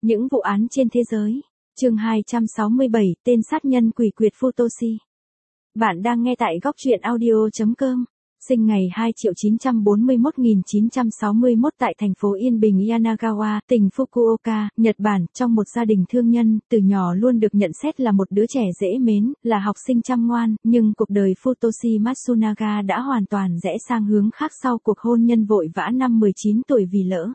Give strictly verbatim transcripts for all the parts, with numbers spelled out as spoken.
Những vụ án trên thế giới. Chương hai trăm sáu mươi bảy, tên sát nhân quỷ quyệt Futoshi. Bạn đang nghe tại góc truyện audio chấm com. Sinh ngày hai triệu chín trăm bốn mươi mốt nghìn chín trăm sáu mươi mốt tại thành phố Yên Bình Yanagawa, tỉnh Fukuoka, Nhật Bản, trong một gia đình thương nhân, từ nhỏ luôn được nhận xét là một đứa trẻ dễ mến, là học sinh chăm ngoan, nhưng cuộc đời Futoshi Matsunaga đã hoàn toàn rẽ sang hướng khác sau cuộc hôn nhân vội vã năm mười chín tuổi vì lỡ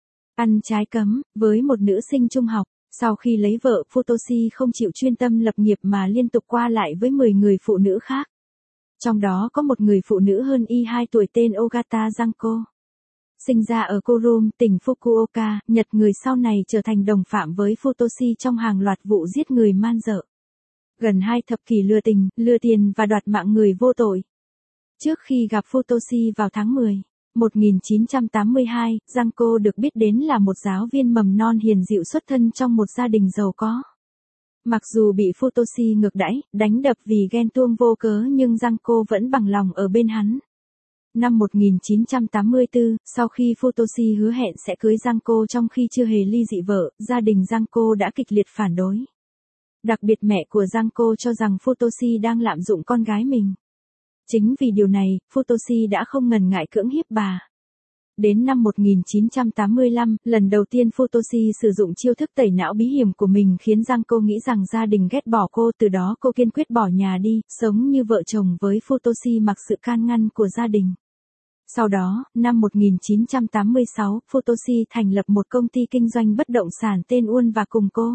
ăn trái cấm với một nữ sinh trung học. Sau khi lấy vợ, Futoshi không chịu chuyên tâm lập nghiệp mà liên tục qua lại với mười người phụ nữ khác. Trong đó có một người phụ nữ hơn y hai tuổi tên Ogata Janko. Sinh ra ở Korum, tỉnh Fukuoka, Nhật, người sau này trở thành đồng phạm với Futoshi trong hàng loạt vụ giết người man dợ. Gần hai thập kỷ lừa tình, lừa tiền và đoạt mạng người vô tội. Trước khi gặp Futoshi vào tháng mười, một nghìn chín trăm tám mươi hai, Janko được biết đến là một giáo viên mầm non hiền dịu xuất thân trong một gia đình giàu có. Mặc dù bị Futoshi ngược đãi, đánh đập vì ghen tuông vô cớ nhưng Janko vẫn bằng lòng ở bên hắn. Năm một nghìn chín trăm tám mươi tư, sau khi Futoshi hứa hẹn sẽ cưới Janko trong khi chưa hề ly dị vợ, gia đình Janko đã kịch liệt phản đối. Đặc biệt mẹ của Janko cho rằng Futoshi đang lạm dụng con gái mình. Chính vì điều này, Futoshi đã không ngần ngại cưỡng hiếp bà. Đến năm một nghìn chín trăm tám mươi lăm, lần đầu tiên Futoshi sử dụng chiêu thức tẩy não bí hiểm của mình khiến Janko nghĩ rằng gia đình ghét bỏ cô, từ đó cô kiên quyết bỏ nhà đi, sống như vợ chồng với Futoshi mặc sự can ngăn của gia đình. Sau đó, năm một nghìn chín trăm tám mươi sáu, Futoshi thành lập một công ty kinh doanh bất động sản tên Uôn và cùng cô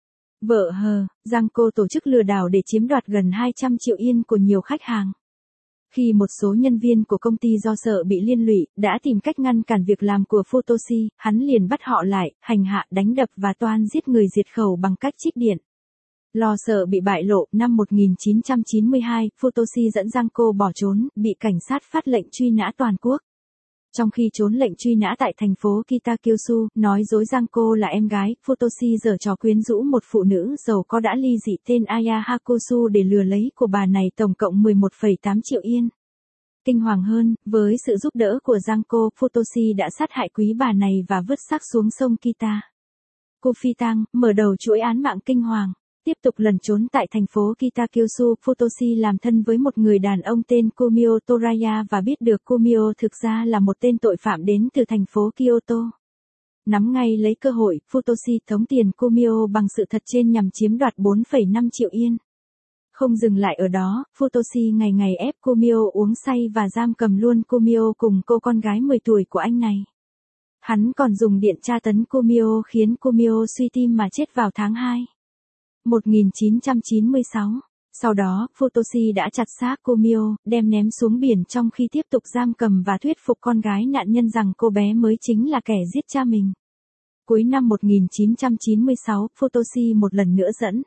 vợ hờ, Janko tổ chức lừa đảo để chiếm đoạt gần hai trăm triệu yên của nhiều khách hàng. Khi một số nhân viên của công ty do sợ bị liên lụy, đã tìm cách ngăn cản việc làm của Futoshi, hắn liền bắt họ lại, hành hạ, đánh đập và toan giết người diệt khẩu bằng cách trích điện. Lo sợ bị bại lộ, năm một nghìn chín trăm chín mươi hai, Futoshi dẫn Janko bỏ trốn, bị cảnh sát phát lệnh truy nã toàn quốc. Trong khi trốn lệnh truy nã tại thành phố Kitakyushu, nói dối Janko là em gái, Futoshi giở trò quyến rũ một phụ nữ giàu có đã ly dị tên Aya Hakusu để lừa lấy của bà này tổng cộng mười một phẩy tám triệu yên. Kinh hoàng hơn, với sự giúp đỡ của Janko, Futoshi đã sát hại quý bà này và vứt xác xuống sông Kita Kufitang, mở đầu chuỗi án mạng kinh hoàng. Tiếp tục lẩn trốn tại thành phố Kitakyushu, Futoshi làm thân với một người đàn ông tên Kumio Toraya và biết được Kumio thực ra là một tên tội phạm đến từ thành phố Kyoto. Nắm ngay lấy cơ hội, Futoshi tống tiền Kumio bằng sự thật trên nhằm chiếm đoạt bốn phẩy năm triệu yên. Không dừng lại ở đó, Futoshi ngày ngày ép Kumio uống say và giam cầm luôn Kumio cùng cô con gái mười tuổi của anh này. Hắn còn dùng điện tra tấn Kumio khiến Kumio suy tim mà chết vào tháng hai. một nghìn chín trăm chín mươi sáu. Sau đó, Futoshi đã chặt xác Kumio, đem ném xuống biển trong khi tiếp tục giam cầm và thuyết phục con gái nạn nhân rằng cô bé mới chính là kẻ giết cha mình. Cuối năm một nghìn chín trăm chín mươi sáu, Futoshi một lần nữa dẫn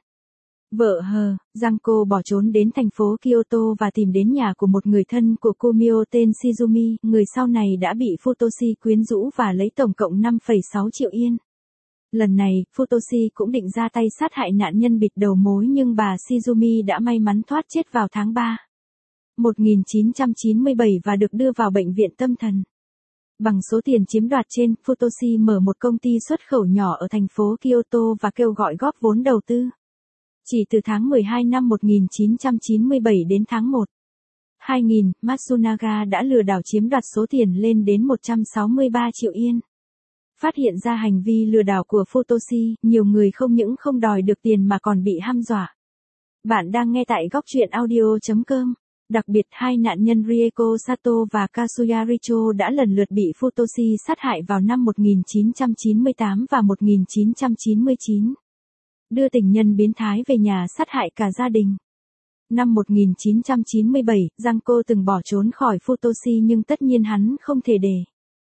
vợ hờ, Janko bỏ trốn đến thành phố Kyoto và tìm đến nhà của một người thân của Kumio tên Shizumi, người sau này đã bị Futoshi quyến rũ và lấy tổng cộng năm phẩy sáu triệu yên. Lần này, Futoshi cũng định ra tay sát hại nạn nhân bịt đầu mối nhưng bà Shizumi đã may mắn thoát chết vào tháng ba một nghìn chín trăm chín mươi bảy và được đưa vào bệnh viện tâm thần. Bằng số tiền chiếm đoạt trên, Futoshi mở một công ty xuất khẩu nhỏ ở thành phố Kyoto và kêu gọi góp vốn đầu tư. Chỉ từ tháng mười hai năm một nghìn chín trăm chín mươi bảy đến tháng một hai nghìn, Matsunaga đã lừa đảo chiếm đoạt số tiền lên đến một trăm sáu mươi ba triệu yên. Phát hiện ra hành vi lừa đảo của Futoshi, nhiều người không những không đòi được tiền mà còn bị hăm dọa. Bạn đang nghe tại góc truyện audio chấm com. Đặc biệt hai nạn nhân Rieko Sato và Kazuya Richo đã lần lượt bị Futoshi sát hại vào năm một nghìn chín trăm chín mươi tám và một nghìn chín trăm chín mươi chín. Đưa tình nhân biến thái về nhà sát hại cả gia đình. Năm một nghìn chín trăm chín mươi bảy, Janko từng bỏ trốn khỏi Futoshi nhưng tất nhiên hắn không thể để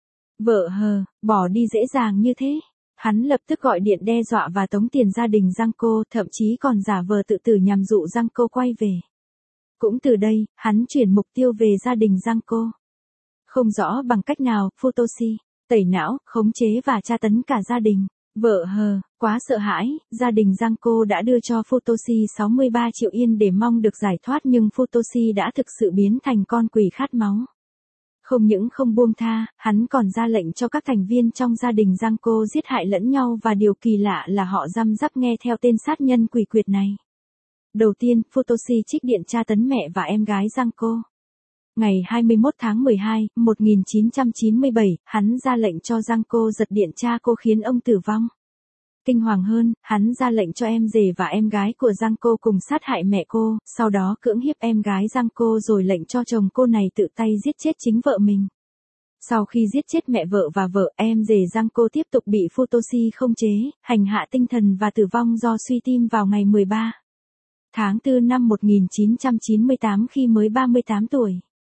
vợ hờ, bỏ đi dễ dàng như thế. Hắn lập tức gọi điện đe dọa và tống tiền gia đình Janko, thậm chí còn giả vờ tự tử nhằm dụ Janko quay về. Cũng từ đây, hắn chuyển mục tiêu về gia đình Janko. Không rõ bằng cách nào, Futoshi tẩy não, khống chế và tra tấn cả gia đình. Vợ hờ, quá sợ hãi, gia đình Janko đã đưa cho Futoshi sáu mươi ba triệu yên để mong được giải thoát nhưng Futoshi đã thực sự biến thành con quỷ khát máu. Không những không buông tha, hắn còn ra lệnh cho các thành viên trong gia đình Giang Cô giết hại lẫn nhau và điều kỳ lạ là họ răm rắp nghe theo tên sát nhân quỷ quyệt này. Đầu tiên, Futoshi trích điện tra tấn mẹ và em gái Giang Cô. Ngày hai mươi mốt tháng mười hai, một nghìn chín trăm chín mươi bảy, hắn ra lệnh cho Giang Cô giật điện cha cô khiến ông tử vong. Kinh hoàng hơn, hắn ra lệnh cho em rể và em gái của Giang Cô cùng sát hại mẹ cô, sau đó cưỡng hiếp em gái Giang Cô rồi lệnh cho chồng cô này tự tay giết chết chính vợ mình. Sau khi giết chết mẹ vợ và vợ, em rể Giang Cô tiếp tục bị Futoshi khống chế, hành hạ tinh thần và tử vong do suy tim vào ngày mười ba tháng tư năm một nghìn chín trăm chín mươi tám khi mới ba mươi tám tuổi.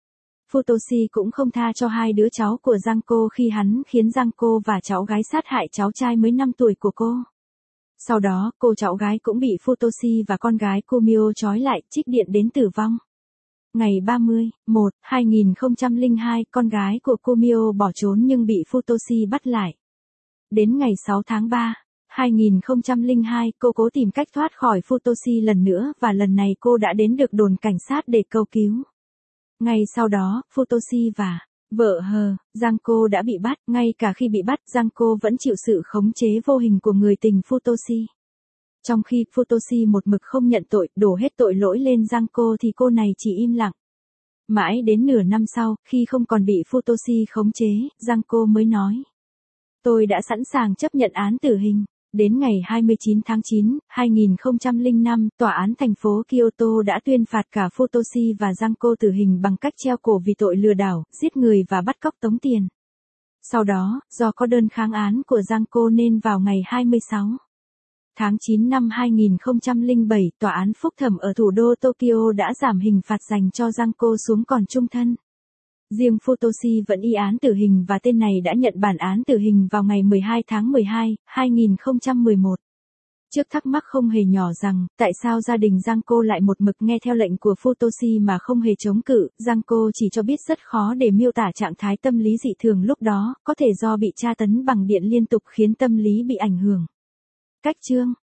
Futoshi cũng không tha cho hai đứa cháu của Giang Cô khi hắn khiến Giang Cô và cháu gái sát hại cháu trai mới năm tuổi của cô. Sau đó, cô cháu gái cũng bị Futoshi và con gái Kumio trói lại, trích điện đến tử vong. Ngày ba mươi tháng một năm hai nghìn không trăm lẻ hai, con gái của Kumio bỏ trốn nhưng bị Futoshi bắt lại. Đến ngày sáu tháng ba năm hai nghìn không trăm lẻ hai, cô cố tìm cách thoát khỏi Futoshi lần nữa và lần này cô đã đến được đồn cảnh sát để cầu cứu. Ngay sau đó, Futoshi và vợ hờ, Giang Cô đã bị bắt, ngay cả khi bị bắt, Giang Cô vẫn chịu sự khống chế vô hình của người tình Futoshi. Trong khi Futoshi một mực không nhận tội, đổ hết tội lỗi lên Giang Cô thì cô này chỉ im lặng. Mãi đến nửa năm sau, khi không còn bị Futoshi khống chế, Giang Cô mới nói: "Tôi đã sẵn sàng chấp nhận án tử hình." Đến ngày hai mươi chín tháng chín năm hai nghìn không trăm lẻ năm, tòa án thành phố Kyoto đã tuyên phạt cả Futoshi và Giang Cô tử hình bằng cách treo cổ vì tội lừa đảo, giết người và bắt cóc tống tiền. Sau đó, do có đơn kháng án của Giang Cô nên vào ngày hai mươi sáu tháng chín năm hai nghìn không trăm lẻ bảy, tòa án phúc thẩm ở thủ đô Tokyo đã giảm hình phạt dành cho Giang Cô xuống còn chung thân. Riêng Futoshi vẫn y án tử hình và tên này đã nhận bản án tử hình vào ngày mười hai tháng mười hai năm hai nghìn không trăm mười một. Trước thắc mắc không hề nhỏ rằng, tại sao gia đình Giang Cô lại một mực nghe theo lệnh của Futoshi mà không hề chống cự, Giang Cô chỉ cho biết rất khó để miêu tả trạng thái tâm lý dị thường lúc đó, có thể do bị tra tấn bằng điện liên tục khiến tâm lý bị ảnh hưởng. Cách chương